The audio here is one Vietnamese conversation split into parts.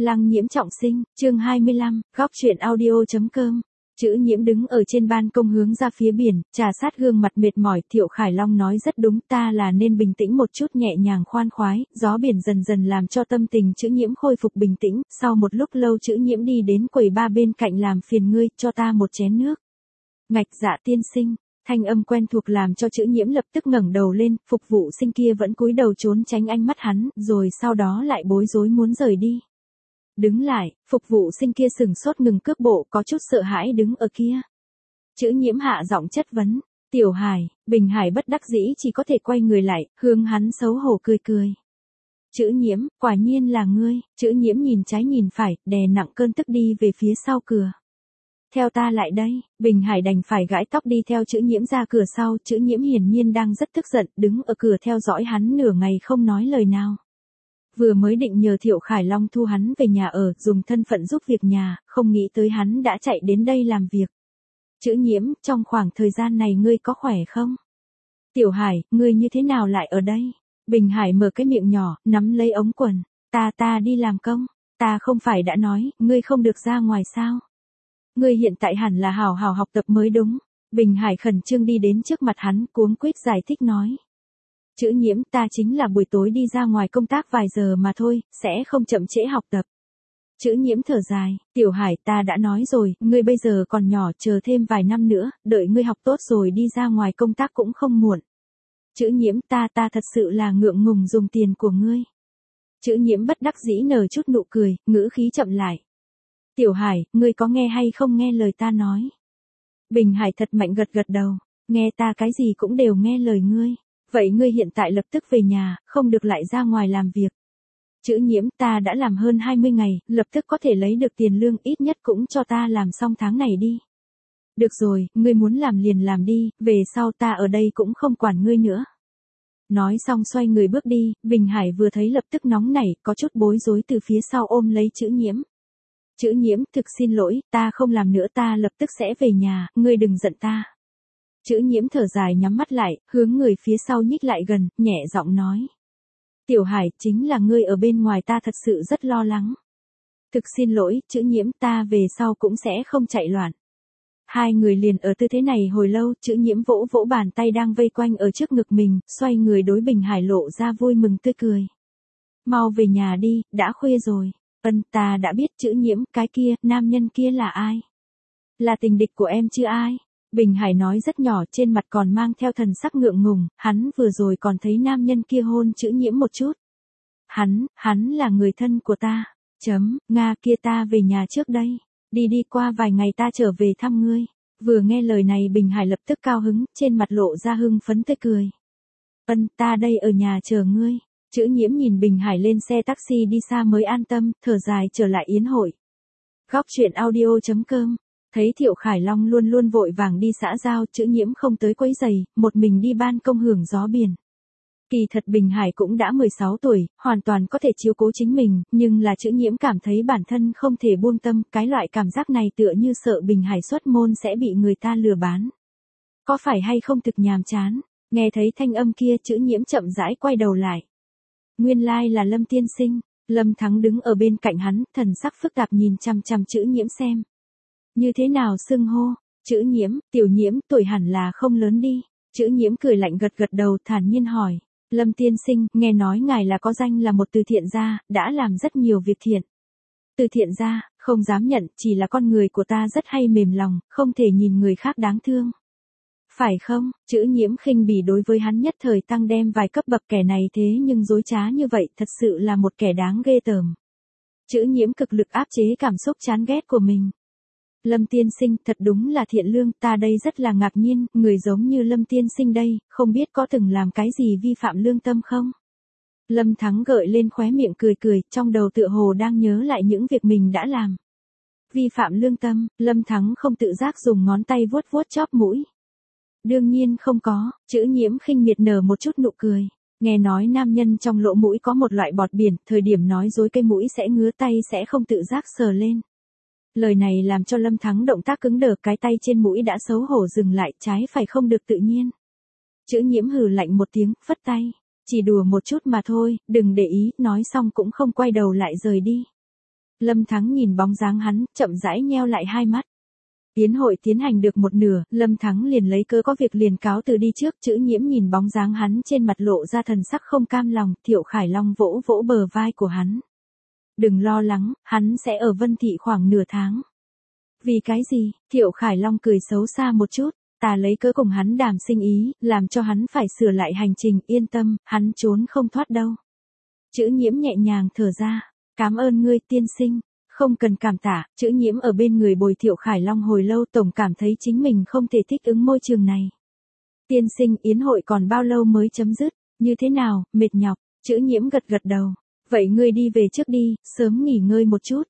Lăng Nhiễm trọng sinh, chương 25, góc truyện audio.com. Chữ Nhiễm đứng ở trên ban công hướng ra phía biển, trà sát gương mặt mệt mỏi. Thiệu Khải Long nói rất đúng, ta là nên bình tĩnh một chút, nhẹ nhàng khoan khoái. Gió biển dần dần làm cho tâm tình Chữ Nhiễm khôi phục bình tĩnh. Sau một lúc lâu Chữ Nhiễm đi đến quầy ba bên cạnh, làm phiền ngươi, cho ta một chén nước. Ngạch, dạ tiên sinh. Thanh âm quen thuộc làm cho Chữ Nhiễm lập tức ngẩng đầu lên, phục vụ sinh kia vẫn cúi đầu trốn tránh ánh mắt hắn, rồi sau đó lại bối rối muốn rời đi. Đứng lại, phục vụ sinh kia sừng sốt ngừng cước bộ, có chút sợ hãi đứng ở kia. Chữ Nhiễm hạ giọng chất vấn, Tiểu Hải. Bình Hải bất đắc dĩ chỉ có thể quay người lại, hướng hắn xấu hổ cười cười. Chữ Nhiễm, quả nhiên là ngươi. Chữ Nhiễm nhìn trái nhìn phải, đè nặng cơn tức đi về phía sau cửa. Theo ta lại đây. Bình Hải đành phải gãi tóc đi theo Chữ Nhiễm ra cửa sau. Chữ Nhiễm hiển nhiên đang rất tức giận, đứng ở cửa theo dõi hắn nửa ngày không nói lời nào. Vừa mới định nhờ Thiệu Khải Long thu hắn về nhà ở, dùng thân phận giúp việc nhà, không nghĩ tới hắn đã chạy đến đây làm việc. Chữ Nhiễm, trong khoảng thời gian này ngươi có khỏe không? Tiểu Hải, ngươi như thế nào lại ở đây? Bình Hải mở cái miệng nhỏ, nắm lấy ống quần. Ta đi làm công. Ta không phải đã nói, ngươi không được ra ngoài sao? Ngươi hiện tại hẳn là hào hào học tập mới đúng. Bình Hải khẩn trương đi đến trước mặt hắn, cuống quýt giải thích nói. Chữ Nhiễm, ta chính là buổi tối đi ra ngoài công tác vài giờ mà thôi, sẽ không chậm trễ học tập. Chữ Nhiễm thở dài, Tiểu Hải, ta đã nói rồi, ngươi bây giờ còn nhỏ, chờ thêm vài năm nữa, đợi ngươi học tốt rồi đi ra ngoài công tác cũng không muộn. Chữ Nhiễm, ta thật sự là ngượng ngùng dùng tiền của ngươi. Chữ Nhiễm bất đắc dĩ nở chút nụ cười, ngữ khí chậm lại. Tiểu Hải, ngươi có nghe hay không nghe lời ta nói? Bình Hải thật mạnh gật đầu, nghe ta cái gì cũng đều nghe lời ngươi. Vậy ngươi hiện tại lập tức về nhà, không được lại ra ngoài làm việc. Chữ Nhiễm, ta đã làm hơn 20 ngày, lập tức có thể lấy được tiền lương, ít nhất cũng cho ta làm xong tháng này đi. Được rồi, ngươi muốn làm liền làm đi, về sau ta ở đây cũng không quản ngươi nữa. Nói xong xoay người bước đi, Bình Hải vừa thấy lập tức nóng nảy, có chút bối rối từ phía sau ôm lấy Chữ Nhiễm. Chữ Nhiễm, thực xin lỗi, ta không làm nữa, ta lập tức sẽ về nhà, ngươi đừng giận ta. Chữ Nhiễm thở dài nhắm mắt lại, hướng người phía sau nhích lại gần, nhẹ giọng nói. Tiểu Hải, chính là ngươi ở bên ngoài, ta thật sự rất lo lắng. Thực xin lỗi, Chữ Nhiễm, ta về sau cũng sẽ không chạy loạn. Hai người liền ở tư thế này hồi lâu, Chữ Nhiễm vỗ vỗ bàn tay đang vây quanh ở trước ngực mình, xoay người đối Bình Hải lộ ra vui mừng tươi cười. Mau về nhà đi, đã khuya rồi. Ta đã biết. Chữ Nhiễm, cái kia, nam nhân kia là ai? Là tình địch của em chứ ai? Bình Hải nói rất nhỏ, trên mặt còn mang theo thần sắc ngượng ngùng, hắn vừa rồi còn thấy nam nhân kia hôn Chữ Nhiễm một chút. Hắn là người thân của ta. Nga kia, ta về nhà trước đây. Đi qua vài ngày ta trở về thăm ngươi. Vừa nghe lời này Bình Hải lập tức cao hứng, trên mặt lộ ra hưng phấn tươi cười. Ta đây ở nhà chờ ngươi. Chữ Nhiễm nhìn Bình Hải lên xe taxi đi xa mới an tâm, thở dài trở lại yến hội. Góc truyện audio.com. Thấy Thiệu Khải Long luôn luôn vội vàng đi xã giao, Chữ Nhiễm không tới quấy giày, một mình đi ban công hưởng gió biển. Kỳ thật Bình Hải cũng đã 16 tuổi, hoàn toàn có thể chiếu cố chính mình, nhưng là Chữ Nhiễm cảm thấy bản thân không thể buông tâm, cái loại cảm giác này tựa như sợ Bình Hải xuất môn sẽ bị người ta lừa bán. Có phải hay không thực nhàm chán? Nghe thấy thanh âm kia, Chữ Nhiễm chậm rãi quay đầu lại. Nguyên lai là Lâm tiên sinh. Lâm Thắng đứng ở bên cạnh hắn, thần sắc phức tạp nhìn chằm chằm Chữ Nhiễm xem. Như thế nào xưng hô? Chữ Nhiễm, Tiểu Nhiễm, tuổi hẳn là không lớn đi. Chữ Nhiễm cười lạnh gật đầu, thản nhiên hỏi. Lâm tiên sinh, nghe nói ngài là có danh là một từ thiện gia, đã làm rất nhiều việc thiện. Từ thiện gia, không dám nhận, chỉ là con người của ta rất hay mềm lòng, không thể nhìn người khác đáng thương. Phải không? Chữ Nhiễm khinh bỉ đối với hắn nhất thời tăng đem vài cấp bậc, kẻ này thế nhưng dối trá như vậy, thật sự là một kẻ đáng ghê tởm. Chữ Nhiễm cực lực áp chế cảm xúc chán ghét của mình. Lâm tiên sinh, thật đúng là thiện lương, ta đây rất là ngạc nhiên, người giống như Lâm tiên sinh đây, không biết có từng làm cái gì vi phạm lương tâm không? Lâm Thắng gợi lên khóe miệng cười, trong đầu tựa hồ đang nhớ lại những việc mình đã làm. Vi phạm lương tâm, Lâm Thắng không tự giác dùng ngón tay vuốt chóp mũi. Đương nhiên không có. Chữ Nhiễm khinh miệt nở một chút nụ cười. Nghe nói nam nhân trong lỗ mũi có một loại bọt biển, thời điểm nói dối cái mũi sẽ ngứa, tay sẽ không tự giác sờ lên. Lời này làm cho Lâm Thắng động tác cứng đờ, cái tay trên mũi đã xấu hổ dừng lại, trái phải không được tự nhiên. Chữ Nhiễm hừ lạnh một tiếng, phất tay. Chỉ đùa một chút mà thôi, đừng để ý, nói xong cũng không quay đầu lại rời đi. Lâm Thắng nhìn bóng dáng hắn, chậm rãi nheo lại hai mắt. Yến hội tiến hành được một nửa, Lâm Thắng liền lấy cớ có việc liền cáo từ đi trước. Chữ Nhiễm nhìn bóng dáng hắn trên mặt lộ ra thần sắc không cam lòng, Thiệu Khải Long vỗ vỗ bờ vai của hắn. Đừng lo lắng, hắn sẽ ở Vân Thị khoảng nửa tháng. Vì cái gì? Thiệu Khải Long cười xấu xa một chút. Ta lấy cớ cùng hắn đàm sinh ý, làm cho hắn phải sửa lại hành trình, yên tâm, hắn trốn không thoát đâu. Chữ Nhiễm nhẹ nhàng thở ra. Cảm ơn ngươi tiên sinh. Không cần cảm tạ, Chữ Nhiễm ở bên người bồi Thiệu Khải Long hồi lâu, tổng cảm thấy chính mình không thể thích ứng môi trường này. Tiên sinh, yến hội còn bao lâu mới chấm dứt? Như thế nào, mệt nhọc? Chữ Nhiễm gật gật đầu. Vậy ngươi đi về trước đi, sớm nghỉ ngơi một chút.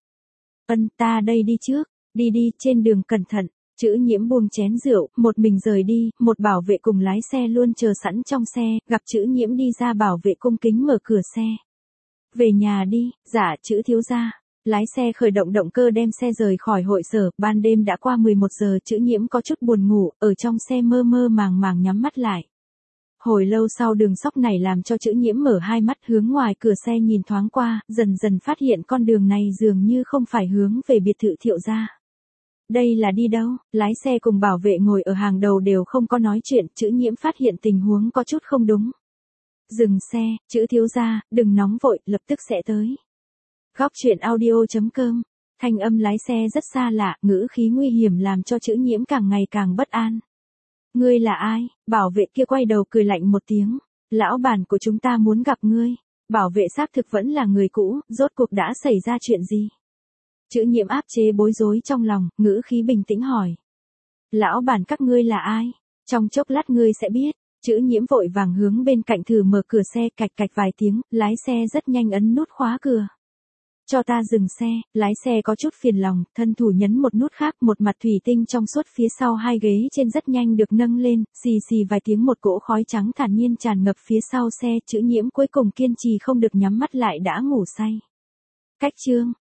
Ta đây đi trước. Đi đi, trên đường cẩn thận. Chữ Nhiễm buông chén rượu, một mình rời đi, một bảo vệ cùng lái xe luôn chờ sẵn trong xe, gặp Chữ Nhiễm đi ra bảo vệ cung kính mở cửa xe. Về nhà đi, dạ Chữ thiếu gia. Lái xe khởi động động cơ đem xe rời khỏi hội sở, ban đêm đã qua 11 giờ, Chữ Nhiễm có chút buồn ngủ, ở trong xe mơ mơ màng màng nhắm mắt lại. Hồi lâu sau đường sóc này làm cho Chữ Nhiễm mở hai mắt hướng ngoài cửa xe nhìn thoáng qua, dần dần phát hiện con đường này dường như không phải hướng về biệt thự Thiệu gia. Đây là đi đâu? Lái xe cùng bảo vệ ngồi ở hàng đầu đều không có nói chuyện, Chữ Nhiễm phát hiện tình huống có chút không đúng. Dừng xe, Chữ thiếu gia, đừng nóng vội, lập tức sẽ tới. Góc truyện audio.com. Thanh âm lái xe rất xa lạ, ngữ khí nguy hiểm làm cho Chữ Nhiễm càng ngày càng bất an. Ngươi là ai? Bảo vệ kia quay đầu cười lạnh một tiếng. Lão bản của chúng ta muốn gặp ngươi. Bảo vệ xác thực vẫn là người cũ, rốt cuộc đã xảy ra chuyện gì? Chữ Nhiễm áp chế bối rối trong lòng, ngữ khí bình tĩnh hỏi. Lão bản các ngươi là ai? Trong chốc lát ngươi sẽ biết. Chữ Nhiễm vội vàng hướng bên cạnh thử mở cửa xe, cạch cạch vài tiếng, lái xe rất nhanh ấn nút khóa cửa. Cho ta dừng xe, lái xe có chút phiền lòng, thân thủ nhấn một nút khác, một mặt thủy tinh trong suốt phía sau hai ghế trên rất nhanh được nâng lên, xì xì vài tiếng một cỗ khói trắng thản nhiên tràn ngập phía sau xe. Chữ Nhiễm cuối cùng kiên trì không được nhắm mắt lại đã ngủ say. Cách chương